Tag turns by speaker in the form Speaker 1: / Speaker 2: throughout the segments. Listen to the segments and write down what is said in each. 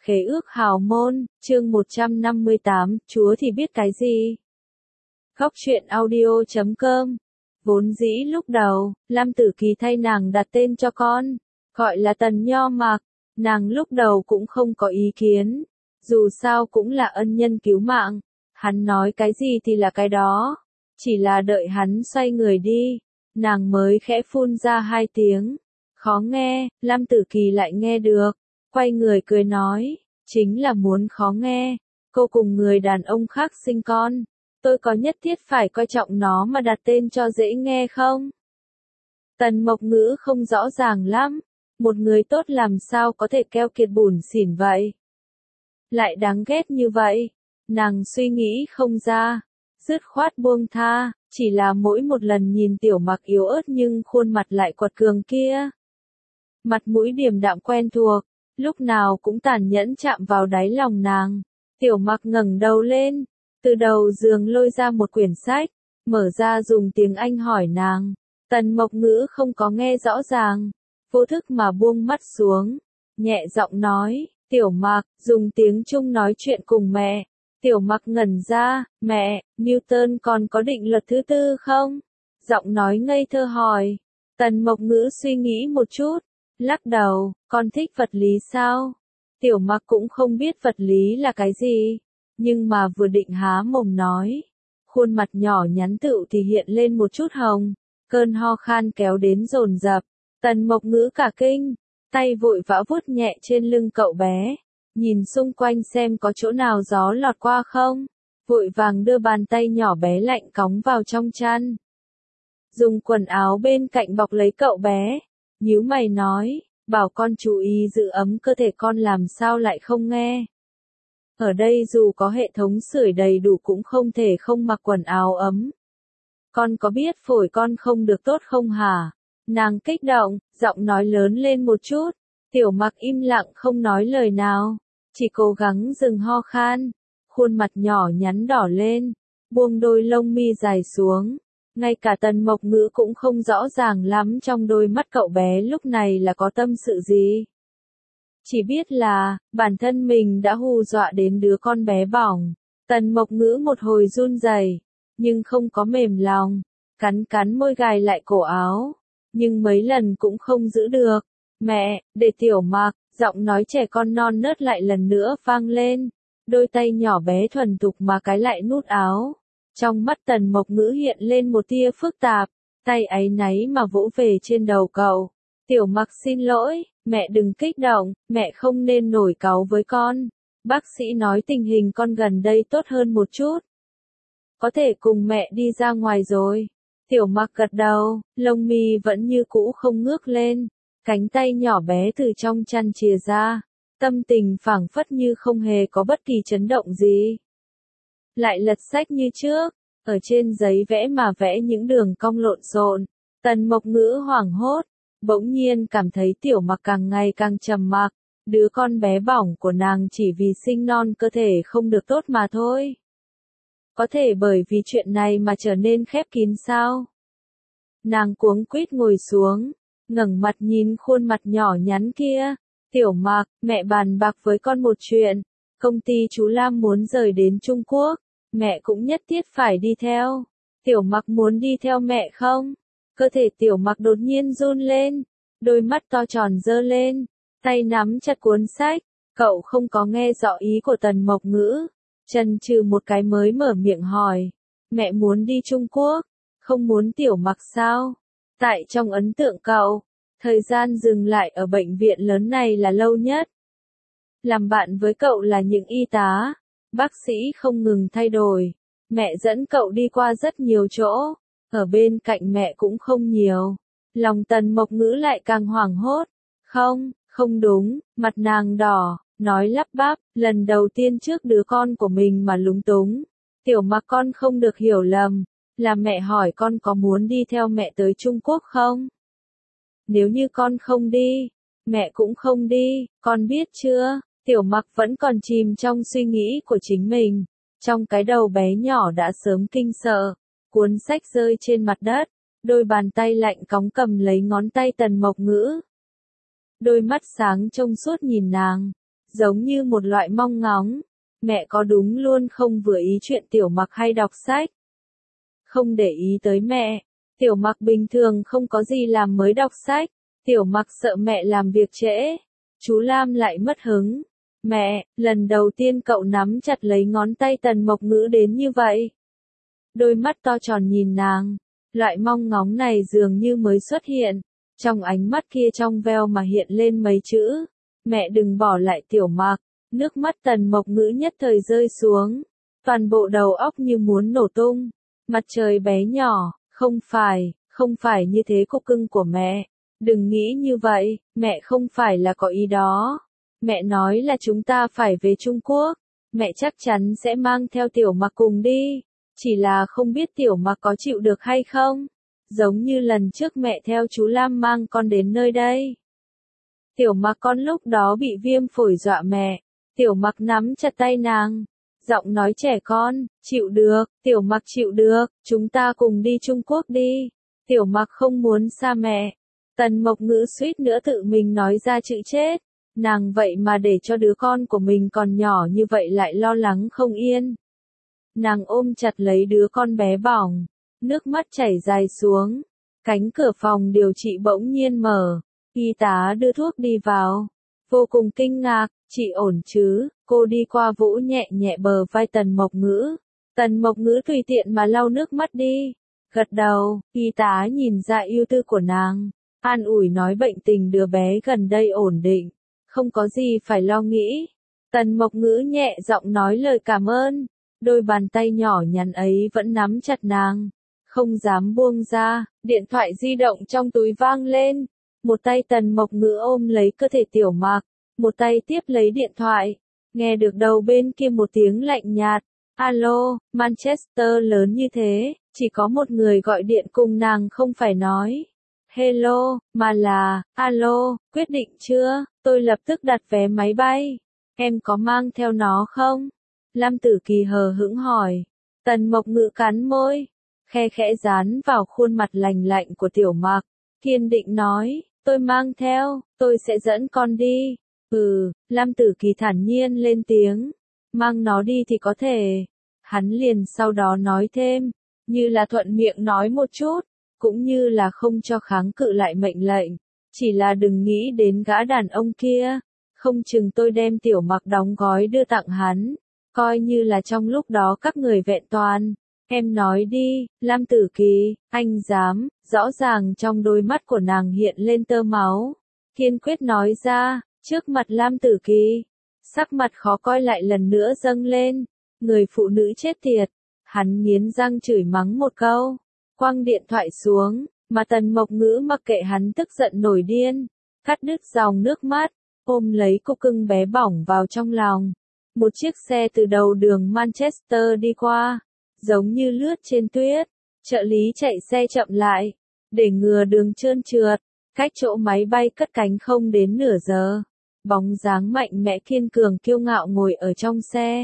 Speaker 1: Khế ước hào môn, chương 158, Chúa thì biết cái gì? Góc truyện audio.com. Vốn dĩ lúc đầu, Lam Tử Kỳ thay nàng đặt tên cho con, gọi là Tần Nho Mạc. Nàng lúc đầu cũng không có ý kiến, dù sao cũng là ân nhân cứu mạng, hắn nói cái gì thì là cái đó. Chỉ là đợi hắn xoay người đi, nàng mới khẽ phun ra 2 tiếng. Khó nghe, Lam Tử Kỳ lại nghe được, quay người cười nói, chính là muốn khó nghe. Cô cùng người đàn ông khác sinh con, tôi có nhất thiết phải coi trọng nó mà đặt tên cho dễ nghe không? Tần Mộc Ngữ không rõ ràng lắm, một người tốt làm sao có thể keo kiệt bủn xỉn vậy? Lại đáng ghét như vậy, nàng suy nghĩ không ra, dứt khoát buông tha, chỉ là mỗi một lần nhìn Tiểu Mặc yếu ớt nhưng khuôn mặt lại quật cường kia. Mặt mũi điềm đạm quen thuộc, lúc nào cũng tàn nhẫn chạm vào đáy lòng nàng. Tiểu Mặc ngẩng đầu lên, từ đầu giường lôi ra một quyển sách, mở ra dùng tiếng Anh hỏi nàng. Tần Mộc Ngữ không có nghe rõ ràng, vô thức mà buông mắt xuống, nhẹ giọng nói, Tiểu Mặc, dùng tiếng Trung nói chuyện cùng mẹ. Tiểu Mặc ngẩn ra, mẹ, Newton còn có định luật thứ tư không? Giọng nói ngây thơ hỏi. Tần Mộc Ngữ suy nghĩ một chút, lắc đầu, con thích vật lý sao? Tiểu Mặc cũng không biết vật lý là cái gì, nhưng mà vừa định há mồm nói, khuôn mặt nhỏ nhắn tựu thì hiện lên một chút hồng, cơn ho khan kéo đến dồn dập. Tần Mộc Ngữ cả kinh, tay vội vã vuốt nhẹ trên lưng cậu bé, nhìn xung quanh xem có chỗ nào gió lọt qua không, vội vàng đưa bàn tay nhỏ bé lạnh cóng vào trong chăn. Dùng quần áo bên cạnh bọc lấy cậu bé, nhíu mày nói, bảo con chú ý giữ ấm cơ thể con làm sao lại không nghe. Ở đây dù có hệ thống sưởi đầy đủ cũng không thể không mặc quần áo ấm. Con có biết phổi con không được tốt không hả? Nàng kích động, giọng nói lớn lên một chút. Tiểu Mặc im lặng không nói lời nào, chỉ cố gắng dừng ho khan, khuôn mặt nhỏ nhắn đỏ lên, buông đôi lông mi dài xuống. Ngay cả Tần Mộc Ngữ cũng không rõ ràng lắm trong đôi mắt cậu bé lúc này là có tâm sự gì. Chỉ biết là, bản thân mình đã hù dọa đến đứa con bé bỏng. Tần Mộc Ngữ một hồi run rẩy, nhưng không có mềm lòng, cắn cắn môi gài lại cổ áo, nhưng mấy lần cũng không giữ được. Mẹ, để Tiểu Mặc, giọng nói trẻ con non nớt lại lần nữa vang lên, đôi tay nhỏ bé thuần thục mà cái lại nút áo. Trong mắt Tần Mộc Ngữ hiện lên một tia phức tạp, tay áy náy mà vỗ về trên đầu cậu. Tiểu Mặc xin lỗi, mẹ đừng kích động, mẹ không nên nổi cáu với con. Bác sĩ nói tình hình con gần đây tốt hơn một chút. Có thể cùng mẹ đi ra ngoài rồi. Tiểu Mặc gật đầu, lông mi vẫn như cũ không ngước lên, cánh tay nhỏ bé từ trong chăn chìa ra, tâm tình phảng phất như không hề có bất kỳ chấn động gì. Lại lật sách như trước, ở trên giấy vẽ mà vẽ những đường cong lộn xộn. Tần Mộc Ngữ hoảng hốt, bỗng nhiên cảm thấy Tiểu Mặc càng ngày càng trầm mặc, đứa con bé bỏng của nàng chỉ vì sinh non cơ thể không được tốt mà thôi. Có thể bởi vì chuyện này mà trở nên khép kín sao? Nàng cuống quýt ngồi xuống, ngẩng mặt nhìn khuôn mặt nhỏ nhắn kia. Tiểu Mặc, mẹ bàn bạc với con một chuyện, công ty chú Lam muốn rời đến Trung Quốc, mẹ cũng nhất thiết phải đi theo. Tiểu Mặc muốn đi theo mẹ không? Cơ thể Tiểu Mặc đột nhiên run lên, đôi mắt to tròn dơ lên, tay nắm chặt cuốn sách. Cậu không có nghe rõ ý của Tần Mộc Ngữ, chần chừ một cái mới mở miệng hỏi, mẹ muốn đi Trung Quốc, không muốn Tiểu Mặc sao? Tại trong ấn tượng cậu, thời gian dừng lại ở bệnh viện lớn này là lâu nhất. Làm bạn với cậu là những y tá, bác sĩ không ngừng thay đổi. Mẹ dẫn cậu đi qua rất nhiều chỗ, ở bên cạnh mẹ cũng không nhiều. Lòng Tần Mộc Ngữ lại càng hoảng hốt. Không đúng, mặt nàng đỏ, nói lắp bắp, lần đầu tiên trước đứa con của mình mà lúng túng. Tiểu Mặc con không được hiểu lầm, là mẹ hỏi con có muốn đi theo mẹ tới Trung Quốc không? Nếu như con không đi, mẹ cũng không đi, con biết chưa? Tiểu Mặc vẫn còn chìm trong suy nghĩ của chính mình, trong cái đầu bé nhỏ đã sớm kinh sợ. Cuốn sách rơi trên mặt đất, đôi bàn tay lạnh cóng cầm lấy ngón tay Tần Mộc Ngữ. Đôi mắt sáng trong suốt nhìn nàng, giống như một loại mong ngóng. Mẹ có đúng luôn không vừa ý chuyện Tiểu Mặc hay đọc sách? Không để ý tới mẹ, Tiểu Mặc bình thường không có gì làm mới đọc sách. Tiểu Mặc sợ mẹ làm việc trễ. Chú Lam lại mất hứng. Mẹ, lần đầu tiên cậu nắm chặt lấy ngón tay Tần Mộc Ngữ đến như vậy. Đôi mắt to tròn nhìn nàng. Loại mong ngóng này dường như mới xuất hiện. Trong ánh mắt kia trong veo mà hiện lên mấy chữ. Mẹ đừng bỏ lại Tiểu Mặc. Nước mắt Tần Mộc Ngữ nhất thời rơi xuống. Toàn bộ đầu óc như muốn nổ tung. Mặt trời bé nhỏ, không phải như thế cục cưng của mẹ. Đừng nghĩ như vậy, mẹ không phải là có ý đó. Mẹ nói là chúng ta phải về Trung Quốc. Mẹ chắc chắn sẽ mang theo Tiểu Mặc cùng đi. Chỉ là không biết Tiểu Mặc có chịu được hay không. Giống như lần trước mẹ theo chú Lam mang con đến nơi đây. Tiểu Mặc con lúc đó bị viêm phổi dọa mẹ. Tiểu Mặc nắm chặt tay nàng. Giọng nói trẻ con, chịu được, Tiểu Mặc chịu được, chúng ta cùng đi Trung Quốc đi. Tiểu Mặc không muốn xa mẹ. Tần Mộc Ngữ suýt nữa tự mình nói ra chữ chết. Nàng vậy mà để cho đứa con của mình còn nhỏ như vậy lại lo lắng không yên. Nàng ôm chặt lấy đứa con bé bỏng. Nước mắt chảy dài xuống. Cánh cửa phòng điều trị bỗng nhiên mở. Y tá đưa thuốc đi vào. Vô cùng kinh ngạc, chị ổn chứ? Cô đi qua vỗ nhẹ nhẹ bờ vai Tần Mộc Ngữ. Tần Mộc Ngữ tùy tiện mà lau nước mắt đi. Gật đầu, y tá nhìn ra ưu tư của nàng. An ủi nói bệnh tình đứa bé gần đây ổn định. Không có gì phải lo nghĩ. Tần Mộc Ngữ nhẹ giọng nói lời cảm ơn. Đôi bàn tay nhỏ nhắn ấy vẫn nắm chặt nàng. Không dám buông ra, điện thoại di động trong túi vang lên. Một tay Tần Mộc Ngữ ôm lấy cơ thể Tiểu Mặc. Một tay tiếp lấy điện thoại. Nghe được đầu bên kia một tiếng lạnh nhạt. Alo, Manchester lớn như thế, chỉ có một người gọi điện cùng nàng không phải nói hello, mà là, alo, quyết định chưa? Tôi lập tức đặt vé máy bay. Em có mang theo nó không? Lam Tử Kỳ hờ hững hỏi. Tần Mộc Ngữ cắn môi, khe khẽ dán vào khuôn mặt lành lạnh của Tiểu Mặc. Kiên định nói, tôi mang theo, tôi sẽ dẫn con đi. Lam Tử Kỳ thản nhiên lên tiếng. Mang nó đi thì có thể. Hắn liền sau đó nói thêm, như là thuận miệng nói một chút, cũng như là không cho kháng cự lại mệnh lệnh. Chỉ là đừng nghĩ đến gã đàn ông kia. Không chừng tôi đem Tiểu Mặc đóng gói đưa tặng hắn. Coi như là trong lúc đó các người vẹn toàn. Em nói đi, Lam Tử Kỳ, anh dám. Rõ ràng trong đôi mắt của nàng hiện lên tơ máu. Kiên quyết nói ra, trước mặt Lam Tử Kỳ. Sắc mặt khó coi lại lần nữa dâng lên. Người phụ nữ chết tiệt. Hắn nghiến răng chửi mắng một câu. Quăng điện thoại xuống, mà Tần Mộc Ngữ mặc kệ hắn tức giận nổi điên. Cắt đứt dòng nước mắt, ôm lấy cô cưng bé bỏng vào trong lòng. Một chiếc xe từ đầu đường Manchester đi qua, giống như lướt trên tuyết. Trợ lý chạy xe chậm lại, để ngừa đường trơn trượt. Cách chỗ máy bay cất cánh không đến nửa giờ. Bóng dáng mạnh mẽ kiên cường kiêu ngạo ngồi ở trong xe.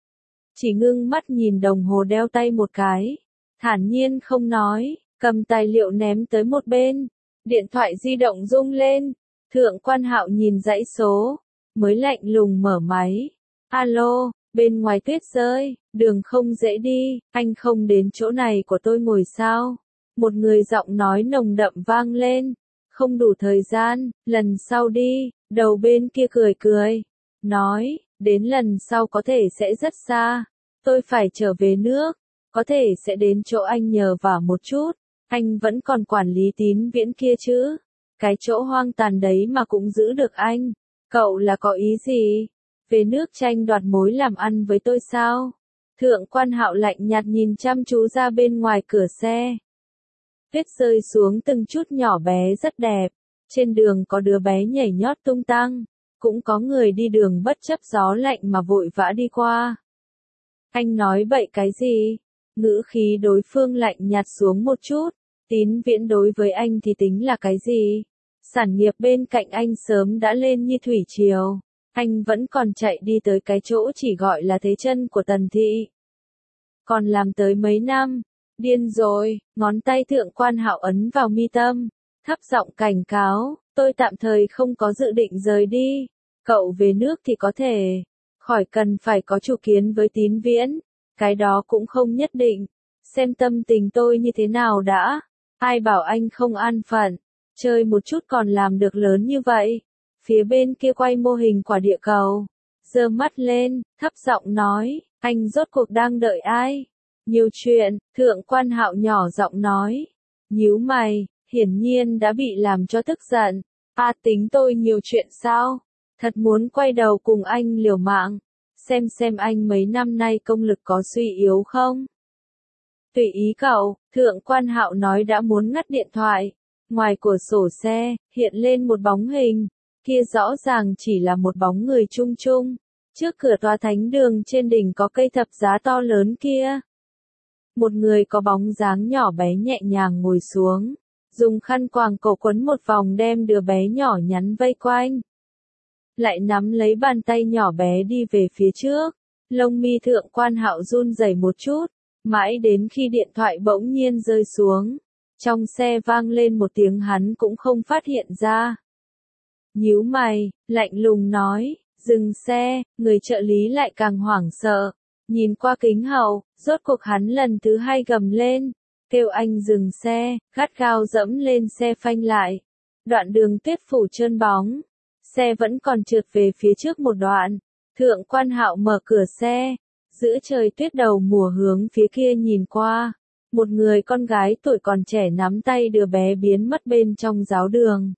Speaker 1: Chỉ ngưng mắt nhìn đồng hồ đeo tay một cái. Thản nhiên không nói, cầm tài liệu ném tới một bên. Điện thoại di động rung lên. Thượng Quan Hạo nhìn dãy số. Mới lạnh lùng mở máy. Alo, bên ngoài tuyết rơi, đường không dễ đi, anh không đến chỗ này của tôi ngồi sao? Một người giọng nói nồng đậm vang lên. Không đủ thời gian, lần sau đi. Đầu bên kia cười cười. Nói, đến lần sau có thể sẽ rất xa. Tôi phải trở về nước. Có thể sẽ đến chỗ anh nhờ vả một chút. Anh vẫn còn quản lý Tín Viễn kia chứ. Cái chỗ hoang tàn đấy mà cũng giữ được anh. Cậu là có ý gì? Về nước tranh đoạt mối làm ăn với tôi sao? Thượng Quan Hạo lạnh nhạt nhìn chăm chú ra bên ngoài cửa xe. Tuyết rơi xuống từng chút nhỏ bé rất đẹp. Trên đường có đứa bé nhảy nhót tung tăng. Cũng có người đi đường bất chấp gió lạnh mà vội vã đi qua. Anh nói bậy cái gì? Ngữ khí đối phương lạnh nhạt xuống một chút. Tín Viễn đối với anh thì tính là cái gì? Sản nghiệp bên cạnh anh sớm đã lên như thủy triều. Anh vẫn còn chạy đi tới cái chỗ chỉ gọi là thế chân của Tần Thị. Còn làm tới mấy năm. Điên rồi, ngón tay Thượng Quan Hạo ấn vào mi tâm. Thấp giọng cảnh cáo, tôi tạm thời không có dự định rời đi. Cậu về nước thì có thể, khỏi cần phải có chủ kiến với Tín Viễn, cái đó cũng không nhất định. Xem tâm tình tôi như thế nào đã, ai bảo anh không an phận, chơi một chút còn làm được lớn như vậy. Phía bên kia quay mô hình quả địa cầu, giơ mắt lên, thấp giọng nói, anh rốt cuộc đang đợi ai? Nhiều chuyện, Thượng Quan Hạo nhỏ giọng nói, nhíu mày, hiển nhiên đã bị làm cho tức giận. Tính tôi nhiều chuyện sao? Thật muốn quay đầu cùng anh liều mạng, xem anh mấy năm nay công lực có suy yếu không? Tùy ý cậu, Thượng Quan Hạo nói đã muốn ngắt điện thoại. Ngoài cửa sổ xe, hiện lên một bóng hình, kia rõ ràng chỉ là một bóng người chung chung. Trước cửa tòa thánh đường trên đỉnh có cây thập giá to lớn kia. Một người có bóng dáng nhỏ bé nhẹ nhàng ngồi xuống, dùng khăn quàng cổ quấn một vòng đem đứa bé nhỏ nhắn vây quanh. Lại nắm lấy bàn tay nhỏ bé đi về phía trước, lông mi Thượng Quan Hạo run rẩy một chút, mãi đến khi điện thoại bỗng nhiên rơi xuống. Trong xe vang lên một tiếng hắn cũng không phát hiện ra. Nhíu mày, lạnh lùng nói, dừng xe, người trợ lý lại càng hoảng sợ. Nhìn qua kính hậu, rốt cuộc hắn lần thứ hai gầm lên, kêu anh dừng xe, gắt gao dẫm lên xe phanh lại. Đoạn đường tuyết phủ trơn bóng, xe vẫn còn trượt về phía trước một đoạn. Thượng Quan Hạo mở cửa xe, giữa trời tuyết đầu mùa hướng phía kia nhìn qua. Một người con gái tuổi còn trẻ nắm tay đứa bé biến mất bên trong giáo đường.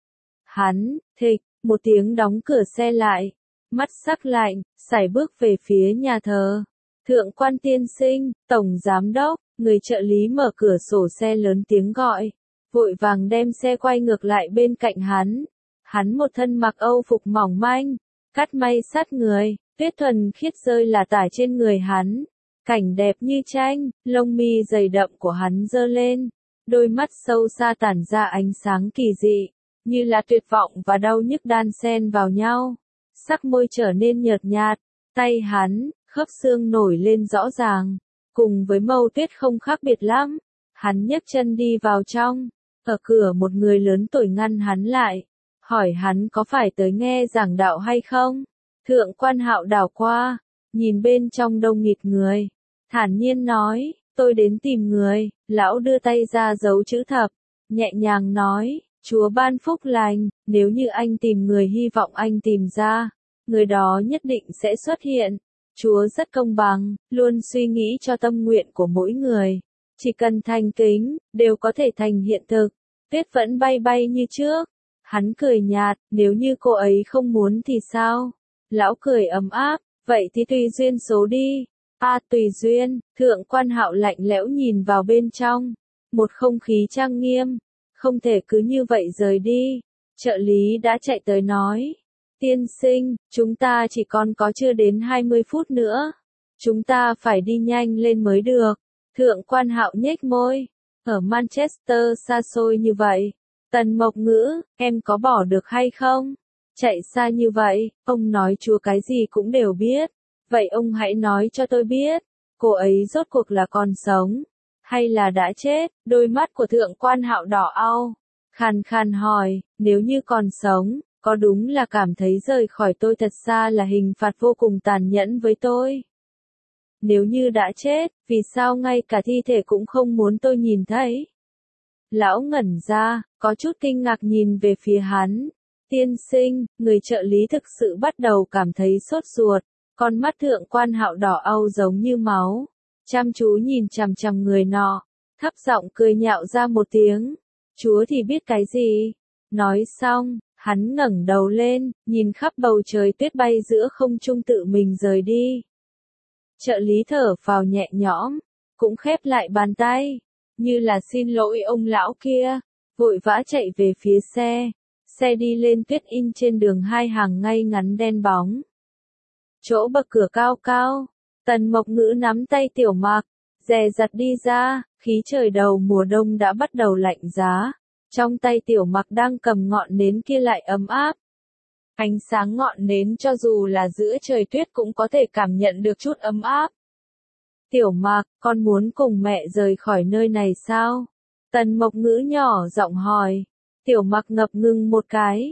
Speaker 1: Hắn, thịch, một tiếng đóng cửa xe lại, mắt sắc lạnh, sải bước về phía nhà thờ. Thượng Quan tiên sinh, tổng giám đốc, người trợ lý mở cửa sổ xe lớn tiếng gọi, vội vàng đem xe quay ngược lại bên cạnh hắn. Hắn một thân mặc âu phục mỏng manh, cắt may sát người, tuyết thuần khiết rơi là tả trên người hắn. Cảnh đẹp như tranh, lông mi dày đậm của hắn giơ lên, đôi mắt sâu xa tản ra ánh sáng kỳ dị, như là tuyệt vọng và đau nhức đan xen vào nhau. Sắc môi trở nên nhợt nhạt, tay hắn, khớp xương nổi lên rõ ràng, cùng với màu tuyết không khác biệt lắm. Hắn nhấc chân đi vào trong, ở cửa một người lớn tuổi ngăn hắn lại, hỏi hắn có phải tới nghe giảng đạo hay không. Thượng Quan Hạo đảo qua, nhìn bên trong đông nghịt người, thản nhiên nói, tôi đến tìm người. Lão đưa tay ra dấu chữ thập, nhẹ nhàng nói, Chúa ban phúc lành, nếu như anh tìm người hy vọng anh tìm ra, người đó nhất định sẽ xuất hiện. Chúa rất công bằng, luôn suy nghĩ cho tâm nguyện của mỗi người. Chỉ cần thành kính, đều có thể thành hiện thực. Tuyết vẫn bay bay như trước. Hắn cười nhạt, nếu như cô ấy không muốn thì sao? Lão cười ấm áp, vậy thì tùy duyên số đi. Tùy duyên, Thượng Quan Hạo lạnh lẽo nhìn vào bên trong. Một không khí trang nghiêm, không thể cứ như vậy rời đi. Trợ lý đã chạy tới nói, tiên sinh, chúng ta chỉ còn có chưa đến 20 phút nữa. Chúng ta phải đi nhanh lên mới được. Thượng Quan Hạo nhếch môi, ở Manchester xa xôi như vậy. Tần Mộc Ngữ, em có bỏ được hay không? Chạy xa như vậy, ông nói Chúa cái gì cũng đều biết. Vậy ông hãy nói cho tôi biết, cô ấy rốt cuộc là còn sống, hay là đã chết? Đôi mắt của Thượng Quan Hạo đỏ au, khàn khàn hỏi, nếu như còn sống, có đúng là cảm thấy rời khỏi tôi thật xa là hình phạt vô cùng tàn nhẫn với tôi? Nếu như đã chết, vì sao ngay cả thi thể cũng không muốn tôi nhìn thấy? Lão ngẩn ra, có chút kinh ngạc nhìn về phía hắn. Tiên sinh, người trợ lý thực sự bắt đầu cảm thấy sốt ruột. Con mắt Thượng Quan Hạo đỏ au giống như máu, chăm chú nhìn chằm chằm người nọ, thấp giọng cười nhạo ra một tiếng. Chúa thì biết cái gì? Nói xong, hắn ngẩng đầu lên, nhìn khắp bầu trời tuyết bay giữa không trung tự mình rời đi. Trợ lý thở phào nhẹ nhõm, cũng khép lại bàn tay, như là xin lỗi ông lão kia, vội vã chạy về phía xe. Xe đi lên tuyết in trên đường hai hàng ngay ngắn đen bóng. Chỗ bậc cửa cao cao, Tần Mộc Ngữ nắm tay Tiểu Mặc, dè dặt đi ra, khí trời đầu mùa đông đã bắt đầu lạnh giá. Trong tay Tiểu Mặc đang cầm ngọn nến kia lại ấm áp. Ánh sáng ngọn nến cho dù là giữa trời tuyết cũng có thể cảm nhận được chút ấm áp. Tiểu Mặc, con muốn cùng mẹ rời khỏi nơi này sao? Tần Mộc Ngữ nhỏ giọng hỏi. Tiểu Mặc ngập ngừng một cái.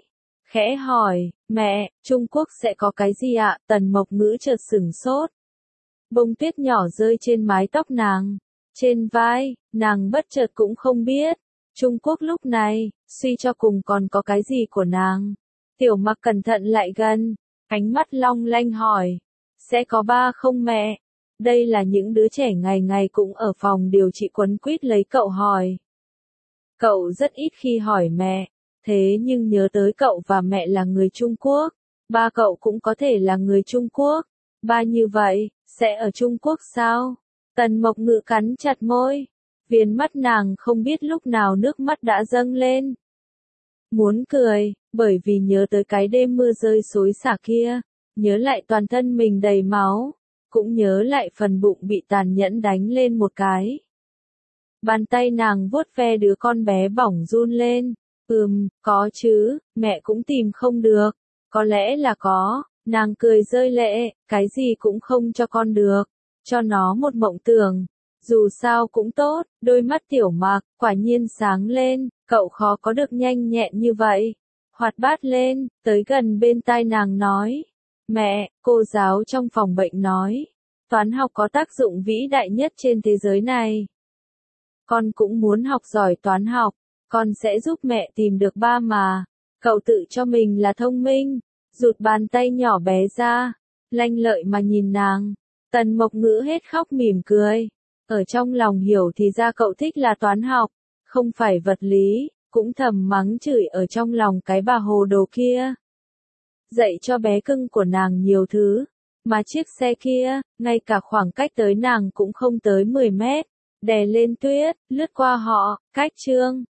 Speaker 1: khẽ hỏi, mẹ, Trung Quốc sẽ có cái gì ạ? Tần Mộc Ngữ chợt sửng sốt. Bông tuyết nhỏ rơi trên mái tóc nàng, trên vai, nàng bất chợt cũng không biết. Trung Quốc lúc này, suy cho cùng còn có cái gì của nàng. Tiểu Mặc cẩn thận lại gần, ánh mắt long lanh hỏi, sẽ có ba không mẹ? Đây là những đứa trẻ ngày ngày cũng ở phòng điều trị quấn quýt lấy cậu hỏi. Cậu rất ít khi hỏi mẹ, thế nhưng nhớ tới cậu và mẹ là người Trung Quốc, ba cậu cũng có thể là người Trung Quốc. Ba như vậy, sẽ ở Trung Quốc sao? Tần Mộc Ngữ cắn chặt môi, viền mắt nàng không biết lúc nào nước mắt đã dâng lên. Muốn cười, bởi vì nhớ tới cái đêm mưa rơi xối xả kia, nhớ lại toàn thân mình đầy máu, cũng nhớ lại phần bụng bị tàn nhẫn đánh lên một cái. Bàn tay nàng vuốt ve đứa con bé bỏng run lên, có chứ, mẹ cũng tìm không được, có lẽ là có, nàng cười rơi lệ, cái gì cũng không cho con được, cho nó một mộng tưởng, dù sao cũng tốt, đôi mắt Tiểu Mặc, quả nhiên sáng lên, cậu khó có được nhanh nhẹn như vậy, hoạt bát lên, tới gần bên tai nàng nói, mẹ, cô giáo trong phòng bệnh nói, toán học có tác dụng vĩ đại nhất trên thế giới này. Con cũng muốn học giỏi toán học, con sẽ giúp mẹ tìm được ba mà. Cậu tự cho mình là thông minh, rụt bàn tay nhỏ bé ra, lanh lợi mà nhìn nàng. Tần Mộc Ngữ hết khóc mỉm cười. Ở trong lòng hiểu thì ra cậu thích là toán học, không phải vật lý, cũng thầm mắng chửi ở trong lòng cái bà hồ đồ kia. Dạy cho bé cưng của nàng nhiều thứ, mà chiếc xe kia, ngay cả khoảng cách tới nàng cũng không tới 10 mét. Đè lên tuyết, lướt qua họ, cách Trương